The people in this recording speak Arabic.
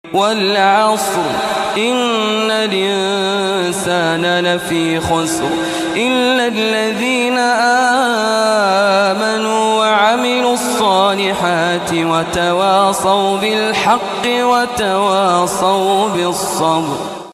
والعصر إن الإنسان لفي خسر إلا الذين آمنوا وعملوا الصالحات وتواصوا بالحق وتواصوا بالصبر.